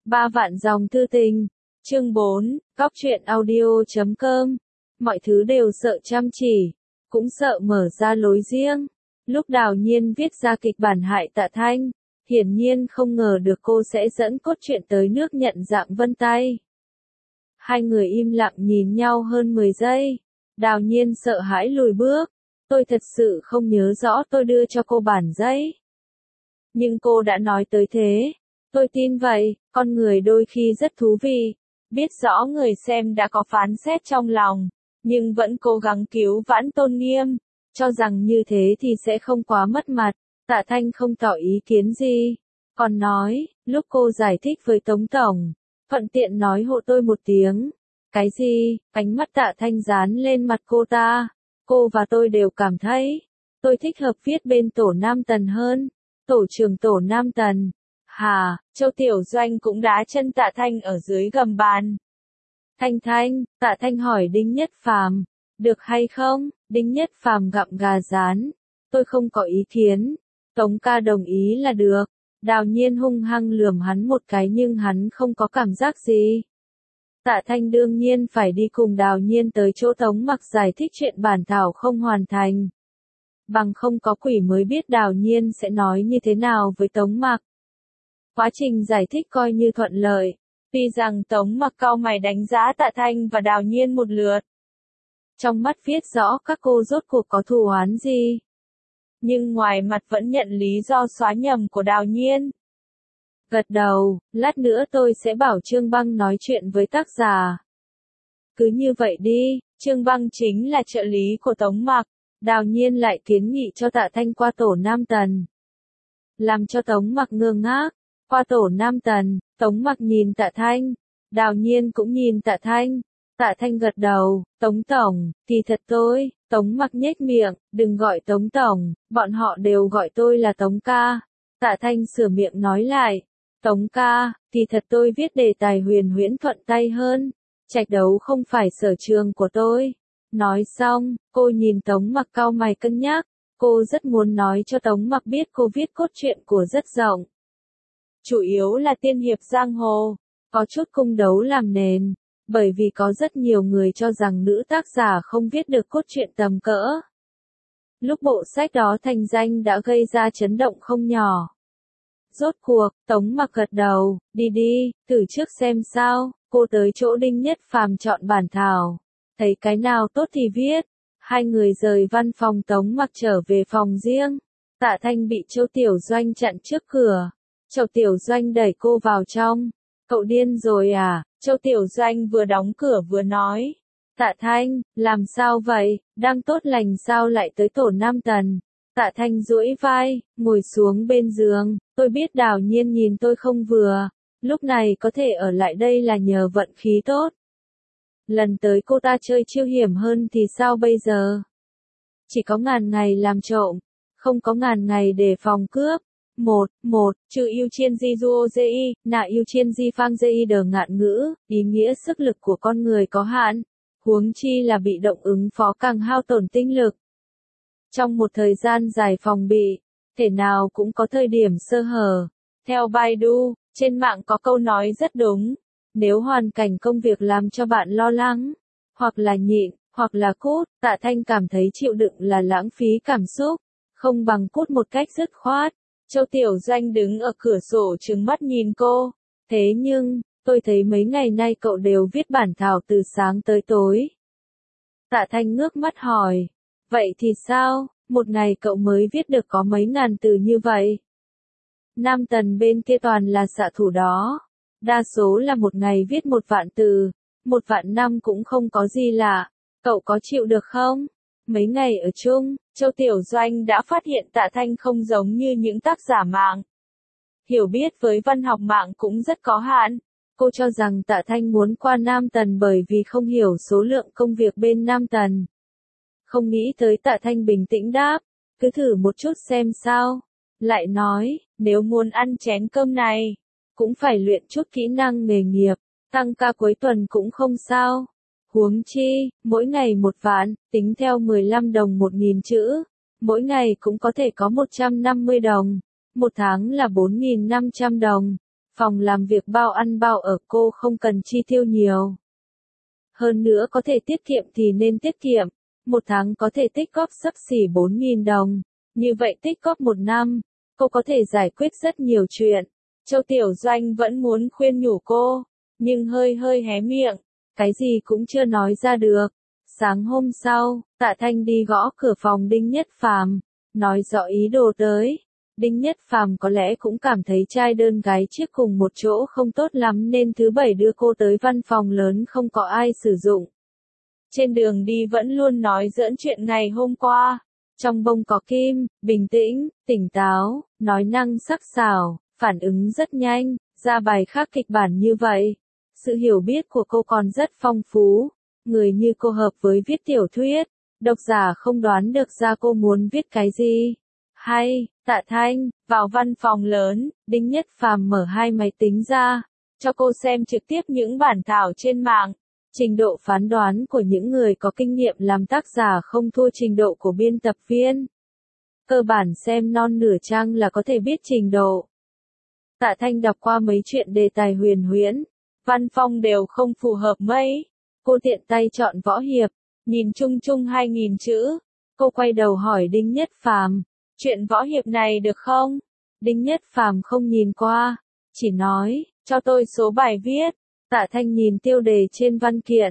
Ba vạn dòng thư tình. Chương 4, Góc truyện audio.com. Mọi thứ đều sợ chăm chỉ, cũng sợ mở ra lối riêng. Lúc Đào Nhiên viết ra kịch bản hại Tạ Thanh, hiển nhiên không ngờ được cô sẽ dẫn cốt truyện tới nước nhận dạng vân tay. Hai người im lặng nhìn nhau hơn 10 giây. Đào Nhiên sợ hãi lùi bước. Tôi thật sự không nhớ rõ tôi đưa cho cô bản giấy. Nhưng cô đã nói tới thế. Tôi tin vậy, con người đôi khi rất thú vị. Biết rõ người xem đã có phán xét trong lòng, nhưng vẫn cố gắng cứu vãn tôn nghiêm, cho rằng như thế thì sẽ không quá mất mặt. Tạ Thanh không tỏ ý kiến gì, còn nói, lúc cô giải thích với Tống Tổng, thuận tiện nói hộ tôi một tiếng. Cái gì? Ánh mắt Tạ Thanh dán lên mặt cô ta. Cô và tôi đều cảm thấy, tôi thích hợp viết bên tổ Nam Tần hơn. Tổ trưởng tổ Nam Tần. Hà, Châu Tiểu Doanh cũng đá chân Tạ Thanh ở dưới gầm bàn. Thanh, Tạ Thanh hỏi Đinh Nhất Phàm, được hay không? Đinh Nhất Phàm gặm gà rán. Tôi không có ý kiến. Tống ca đồng ý là được. Đào Nhiên hung hăng lườm hắn một cái nhưng hắn không có cảm giác gì. Tạ Thanh đương nhiên phải đi cùng Đào Nhiên tới chỗ Tống Mặc giải thích chuyện bản thảo không hoàn thành. Bằng không có quỷ mới biết Đào Nhiên sẽ nói như thế nào với Tống Mặc. Quá trình giải thích coi như thuận lợi, tuy rằng Tống Mặc cau mày đánh giá Tạ Thanh và Đào Nhiên một lượt. Trong mắt viết rõ các cô rốt cuộc có thù oán gì. Nhưng ngoài mặt vẫn nhận lý do xóa nhầm của Đào Nhiên. Gật đầu, lát nữa tôi sẽ bảo Trương Băng nói chuyện với tác giả. Cứ như vậy đi, Trương Băng chính là trợ lý của Tống Mặc. Đào Nhiên lại kiến nghị cho Tạ Thanh qua tổ Nam Tần. Làm cho Tống Mặc ngơ ngác. Qua tổ Nam Tần, Tống Mặc nhìn Tạ Thanh. Đào Nhiên cũng nhìn Tạ Thanh. Tạ Thanh gật đầu, Tống Tổng, thì thật tôi. Tống Mặc nhếch miệng, đừng gọi Tống Tổng, bọn họ đều gọi tôi là Tống ca. Tạ Thanh sửa miệng nói lại, Tống ca, thì thật tôi viết đề tài huyền huyễn thuận tay hơn. Trạch đấu không phải sở trường của tôi. Nói xong, cô nhìn Tống Mặc cau mày cân nhắc. Cô rất muốn nói cho Tống Mặc biết cô viết cốt truyện của rất rộng. Chủ yếu là tiên hiệp giang hồ, có chút cung đấu làm nền, bởi vì có rất nhiều người cho rằng nữ tác giả không viết được cốt truyện tầm cỡ. Lúc bộ sách đó thành danh đã gây ra chấn động không nhỏ. Rốt cuộc, Tống Mặc gật đầu, đi, thử trước xem sao. Cô tới chỗ Đinh Nhất Phàm chọn bản thảo, thấy cái nào tốt thì viết. Hai người rời văn phòng, Tống Mặc trở về phòng riêng. Tạ Thanh bị Châu Tiểu Doanh chặn trước cửa. Châu Tiểu Doanh đẩy cô vào trong. Cậu điên rồi à? Châu Tiểu Doanh vừa đóng cửa vừa nói. Tạ Thanh, làm sao vậy? Đang tốt lành sao lại tới tổ Nam Tần? Tạ Thanh duỗi vai, ngồi xuống bên giường. Tôi biết Đào Nhiên nhìn tôi không vừa. Lúc này có thể ở lại đây là nhờ vận khí tốt. Lần tới cô ta chơi chiêu hiểm hơn thì sao bây giờ? Chỉ có ngàn ngày làm trộm, không có ngàn ngày để phòng cướp. Trừ yêu chiên di duo di, nạ yêu chiên di phang di đờ ngạn ngữ, ý nghĩa sức lực của con người có hạn, huống chi là bị động ứng phó càng hao tổn tinh lực. Trong một thời gian dài phòng bị, thể nào cũng có thời điểm sơ hở. Theo Baidu, trên mạng có câu nói rất đúng, nếu hoàn cảnh công việc làm cho bạn lo lắng, hoặc là nhịn, hoặc là cút, Tạ Thanh cảm thấy chịu đựng là lãng phí cảm xúc, không bằng cút một cách dứt khoát. Châu Tiểu Doanh đứng ở cửa sổ trừng mắt nhìn cô. Thế nhưng, tôi thấy mấy ngày nay cậu đều viết bản thảo từ sáng tới tối. Tạ Thanh ngước mắt hỏi. Vậy thì sao, một ngày cậu mới viết được có mấy ngàn từ như vậy? Nam Tần bên kia toàn là xạ thủ đó. Đa số là một ngày viết 1.000 từ, 1.000 năm cũng không có gì lạ. Cậu có chịu được không? Mấy ngày ở chung, Châu Tiểu Doanh đã phát hiện Tạ Thanh không giống như những tác giả mạng. Hiểu biết với văn học mạng cũng rất có hạn. Cô cho rằng Tạ Thanh muốn qua Nam Tần bởi vì không hiểu số lượng công việc bên Nam Tần. Không nghĩ tới Tạ Thanh bình tĩnh đáp, cứ thử một chút xem sao. Lại nói, nếu muốn ăn chén cơm này, cũng phải luyện chút kỹ năng nghề nghiệp, tăng ca cuối tuần cũng không sao. Huống chi, mỗi ngày 1.000, tính theo 15 đồng 1.000 chữ, mỗi ngày cũng có thể có 150 đồng, một tháng là 4.500 đồng. Phòng làm việc bao ăn bao ở cô không cần chi tiêu nhiều. Hơn nữa có thể tiết kiệm thì nên tiết kiệm. Một tháng có thể tích góp xấp xỉ 4.000 đồng. Như vậy tích góp một năm, cô có thể giải quyết rất nhiều chuyện. Châu Tiểu Doanh vẫn muốn khuyên nhủ cô, nhưng hơi hơi hé miệng, cái gì cũng chưa nói ra được. Sáng hôm sau, Tạ Thanh đi gõ cửa phòng Đinh Nhất Phàm, nói rõ ý đồ tới. Đinh Nhất Phàm có lẽ cũng cảm thấy trai đơn gái chiếc cùng một chỗ không tốt lắm nên thứ bảy đưa cô tới văn phòng lớn không có ai sử dụng. Trên đường đi vẫn luôn nói giỡn chuyện ngày hôm qua. Trong bông có kim, bình tĩnh, tỉnh táo, nói năng sắc sảo, phản ứng rất nhanh, ra bài khác kịch bản như vậy. Sự hiểu biết của cô còn rất phong phú. Người như cô hợp với viết tiểu thuyết, độc giả không đoán được ra cô muốn viết cái gì. Hay, Tạ Thanh, vào văn phòng lớn, Đinh Nhất Phàm mở hai máy tính ra, cho cô xem trực tiếp những bản thảo trên mạng. Trình độ phán đoán của những người có kinh nghiệm làm tác giả không thua trình độ của biên tập viên. Cơ bản xem non nửa trang là có thể biết trình độ. Tạ Thanh đọc qua mấy chuyện đề tài huyền huyễn, văn phong đều không phù hợp mấy. Cô tiện tay chọn võ hiệp, nhìn chung chung 2.000 chữ. Cô quay đầu hỏi Đinh Nhất Phàm, chuyện võ hiệp này được không? Đinh Nhất Phàm không nhìn qua, chỉ nói, cho tôi số bài viết. Tạ Thanh nhìn tiêu đề trên văn kiện,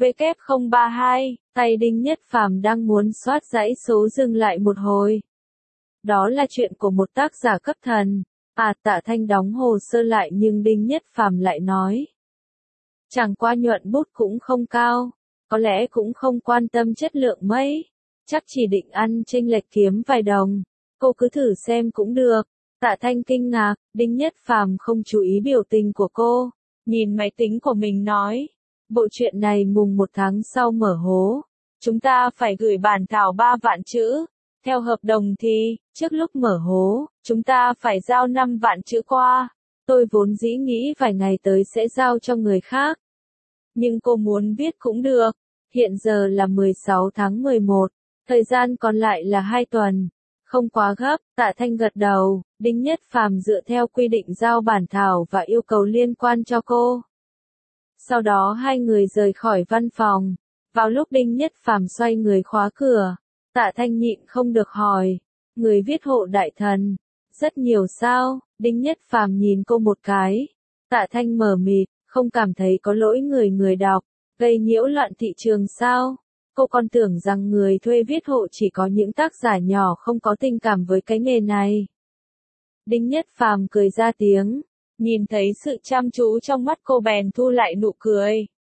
W032, tay Đinh Nhất Phàm đang muốn soát dãy số dừng lại một hồi. Đó là chuyện của một tác giả cấp thần. Tạ Thanh đóng hồ sơ lại nhưng Đinh Nhất Phàm lại nói. Chẳng qua nhuận bút cũng không cao, có lẽ cũng không quan tâm chất lượng mấy, chắc chỉ định ăn chênh lệch kiếm vài đồng, cô cứ thử xem cũng được. Tạ Thanh kinh ngạc, Đinh Nhất Phàm không chú ý biểu tình của cô, nhìn máy tính của mình nói, bộ truyện này mùng 1 tháng sau mở hố, chúng ta phải gửi bản thảo 3 vạn chữ, theo hợp đồng thì, trước lúc mở hố, chúng ta phải giao 5 vạn chữ qua. Tôi vốn dĩ nghĩ vài ngày tới sẽ giao cho người khác. Nhưng cô muốn viết cũng được. Hiện giờ là 16 tháng 11, thời gian còn lại là 2 tuần. Không quá gấp, Tạ Thanh gật đầu, Đinh Nhất Phàm dựa theo quy định giao bản thảo và yêu cầu liên quan cho cô. Sau đó hai người rời khỏi văn phòng. Vào lúc Đinh Nhất Phàm xoay người khóa cửa, Tạ Thanh nhịn không được hỏi, người viết hộ đại thần, rất nhiều sao? Đinh Nhất Phàm nhìn cô một cái. Tạ Thanh mờ mịt, không cảm thấy có lỗi người đọc, gây nhiễu loạn thị trường sao? Cô còn tưởng rằng người thuê viết hộ chỉ có những tác giả nhỏ không có tình cảm với cái nghề này. Đinh Nhất Phàm cười ra tiếng, nhìn thấy sự chăm chú trong mắt cô bèn thu lại nụ cười.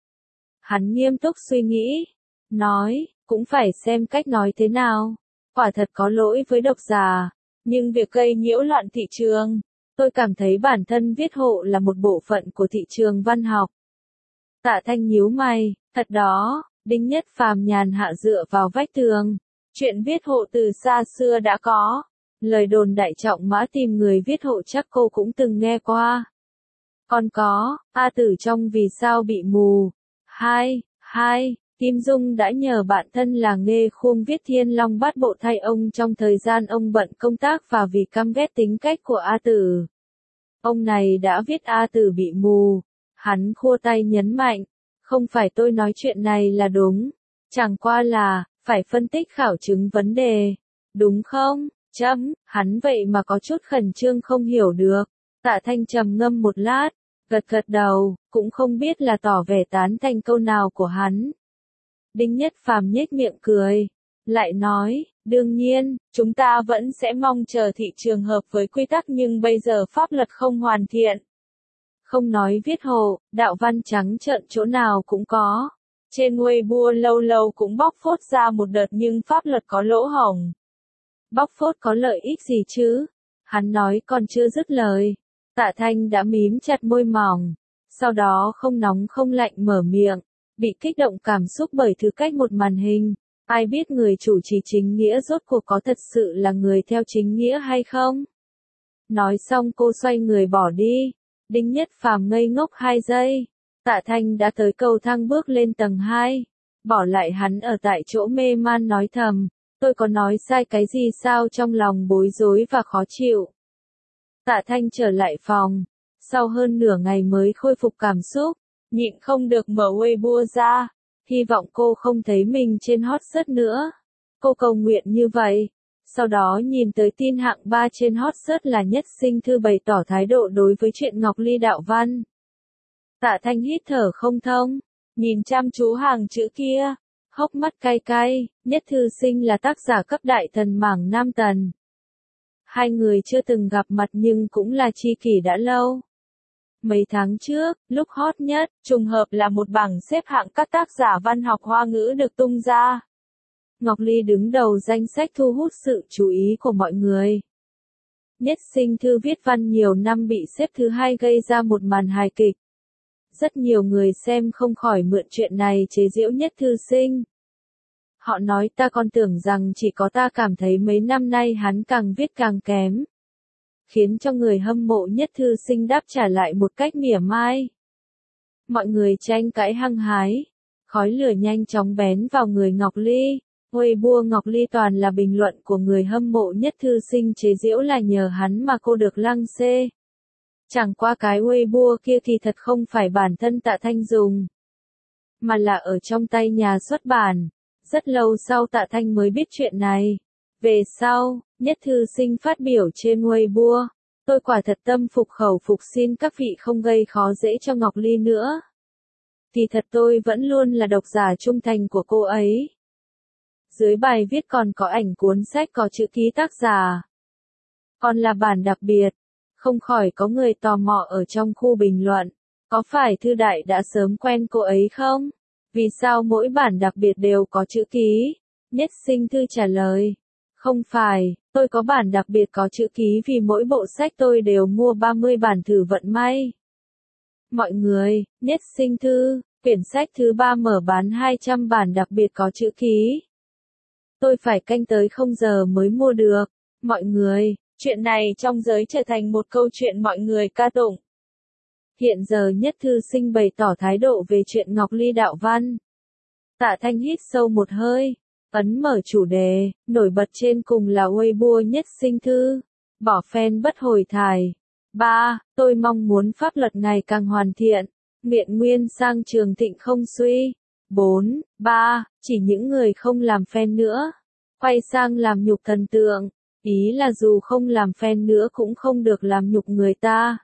Hắn nghiêm túc suy nghĩ, nói, cũng phải xem cách nói thế nào. Quả thật có lỗi với độc giả, nhưng việc gây nhiễu loạn thị trường, tôi cảm thấy bản thân viết hộ là một bộ phận của thị trường văn học. Tạ Thanh nhíu mày, thật đó, Đinh Nhất Phàm nhàn hạ dựa vào vách tường. Chuyện viết hộ từ xa xưa đã có. Lời đồn đại trọng mã tìm người viết hộ chắc cô cũng từng nghe qua. Còn có, A Tử trong Vì sao bị mù. 2. Kim Dung đã nhờ bạn thân là Nghê Khuông viết Thiên Long Bát Bộ thay ông trong thời gian ông bận công tác và vì căm ghét tính cách của A Tử. Ông này đã viết A Tử bị mù. Hắn khua tay nhấn mạnh, không phải tôi nói chuyện này là đúng, chẳng qua là, phải phân tích khảo chứng vấn đề, đúng không? Hắn vậy mà có chút khẩn trương không hiểu được. Tạ Thanh trầm ngâm một lát, gật đầu, cũng không biết là tỏ vẻ tán thành câu nào của hắn. Đinh Nhất Phàm nhếch miệng cười, lại nói, đương nhiên, chúng ta vẫn sẽ mong chờ thị trường hợp với quy tắc nhưng bây giờ pháp luật không hoàn thiện. Không nói viết hộ, đạo văn trắng trợn chỗ nào cũng có. Trên Weibo lâu lâu cũng bóc phốt ra một đợt nhưng pháp luật có lỗ hổng. Bóc phốt có lợi ích gì chứ? Hắn nói còn chưa dứt lời. Tạ Thanh đã mím chặt môi mỏng. Sau đó không nóng không lạnh mở miệng. Bị kích động cảm xúc bởi thứ cách một màn hình. Ai biết người chủ trì chính nghĩa rốt cuộc có thật sự là người theo chính nghĩa hay không? Nói xong cô xoay người bỏ đi. Đinh Nhất Phàm ngây ngốc 2 giây. Tạ Thanh đã tới cầu thang bước lên tầng 2. Bỏ lại hắn ở tại chỗ mê man nói thầm. Tôi có nói sai cái gì sao trong lòng bối rối và khó chịu. Tạ Thanh trở lại phòng. sau hơn nửa ngày mới khôi phục cảm xúc, nhịn không được mở Weibo ra, hy vọng cô không thấy mình trên hot search nữa. Cô cầu nguyện như vậy. Sau đó nhìn tới tin hạng 3 trên hot search là Nhất Sinh Thư bày tỏ thái độ đối với chuyện Ngọc Ly đạo văn. Tạ Thanh hít thở không thông, nhìn chăm chú hàng chữ kia, hốc mắt cay cay. Nhất Thư Sinh là tác giả cấp đại thần mảng Nam Tần. Hai người chưa từng gặp mặt nhưng cũng là tri kỷ đã lâu. Mấy tháng trước, lúc hot nhất, trùng hợp là một bảng xếp hạng các tác giả văn học Hoa ngữ được tung ra. Ngọc Ly đứng đầu danh sách thu hút sự chú ý của mọi người. Nhất Sinh Thư viết văn nhiều năm bị xếp thứ 2 gây ra một màn hài kịch. Rất nhiều người xem không khỏi mượn chuyện này chế giễu Nhất Thư Sinh. Họ nói ta còn tưởng rằng chỉ có ta cảm thấy mấy năm nay hắn càng viết càng kém. Khiến cho người hâm mộ Nhất Thư Sinh đáp trả lại một cách mỉa mai. Mọi người tranh cãi hăng hái. Khói lửa nhanh chóng bén vào người Ngọc Ly. Weibo Ngọc Ly toàn là bình luận của người hâm mộ Nhất Thư Sinh chế giễu là nhờ hắn mà cô được lăng xê. Chẳng qua cái Weibo kia thì thật không phải bản thân Tạ Thanh dùng, mà là ở trong tay nhà xuất bản. Rất lâu sau Tạ Thanh mới biết chuyện này. Về sau, Nhất Thư Sinh phát biểu trên Weibo, tôi quả thật tâm phục khẩu phục, xin các vị không gây khó dễ cho Ngọc Ly nữa. Thì thật tôi vẫn luôn là độc giả trung thành của cô ấy. Dưới bài viết còn có ảnh cuốn sách có chữ ký tác giả. Còn là bản đặc biệt. Không khỏi có người tò mò ở trong khu bình luận. Có phải Thư Đại đã sớm quen cô ấy không? Vì sao mỗi bản đặc biệt đều có chữ ký? Nhất Sinh Thư trả lời. Không phải, tôi có bản đặc biệt có chữ ký vì mỗi bộ sách tôi đều mua 30 bản thử vận may. Mọi người, Nhất Sinh Thư, quyển sách thứ 3 mở bán 200 bản đặc biệt có chữ ký. Tôi phải canh tới 0 giờ mới mua được. Mọi người, chuyện này trong giới trở thành một câu chuyện mọi người ca tụng. Hiện giờ Nhất Thư Sinh bày tỏ thái độ về chuyện Ngọc Ly đạo văn. Tạ Thanh hít sâu một hơi, ấn mở chủ đề, nổi bật trên cùng là Weibo Nhất Sinh Thư. Bỏ fan bất hồi thải. 3. Tôi mong muốn pháp luật ngày càng hoàn thiện. Miện nguyên sang trường thịnh không suy. 4. 3. Chỉ những người không làm fan nữa, quay sang làm nhục thần tượng. Ý là dù không làm fan nữa cũng không được làm nhục người ta.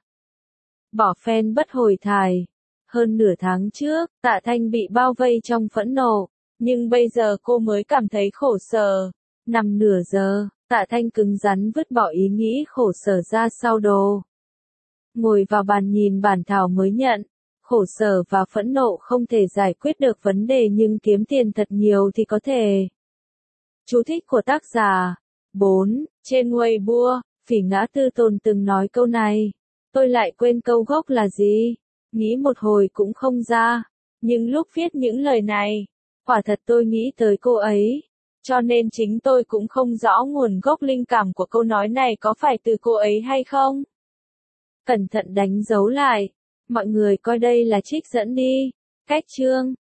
Bỏ fan bất hồi thải. Hơn nửa tháng trước, Tạ Thanh bị bao vây trong phẫn nộ, nhưng bây giờ cô mới cảm thấy khổ sở. Nằm nửa giờ, Tạ Thanh cứng rắn vứt bỏ ý nghĩ khổ sở ra sau đồ. Ngồi vào bàn nhìn bản thảo mới nhận. Khổ sở và phẫn nộ không thể giải quyết được vấn đề nhưng kiếm tiền thật nhiều thì có thể. Chú thích của tác giả. 4. Trên Weibo, Phỉ Ngã Tư Tồn từng nói câu này. Tôi lại quên câu gốc là gì. Nghĩ một hồi cũng không ra. Nhưng lúc viết những lời này, quả thật tôi nghĩ tới cô ấy. Cho nên chính tôi cũng không rõ nguồn gốc linh cảm của câu nói này có phải từ cô ấy hay không. Cẩn thận đánh dấu lại. Mọi người coi đây là trích dẫn đi. Cách chương.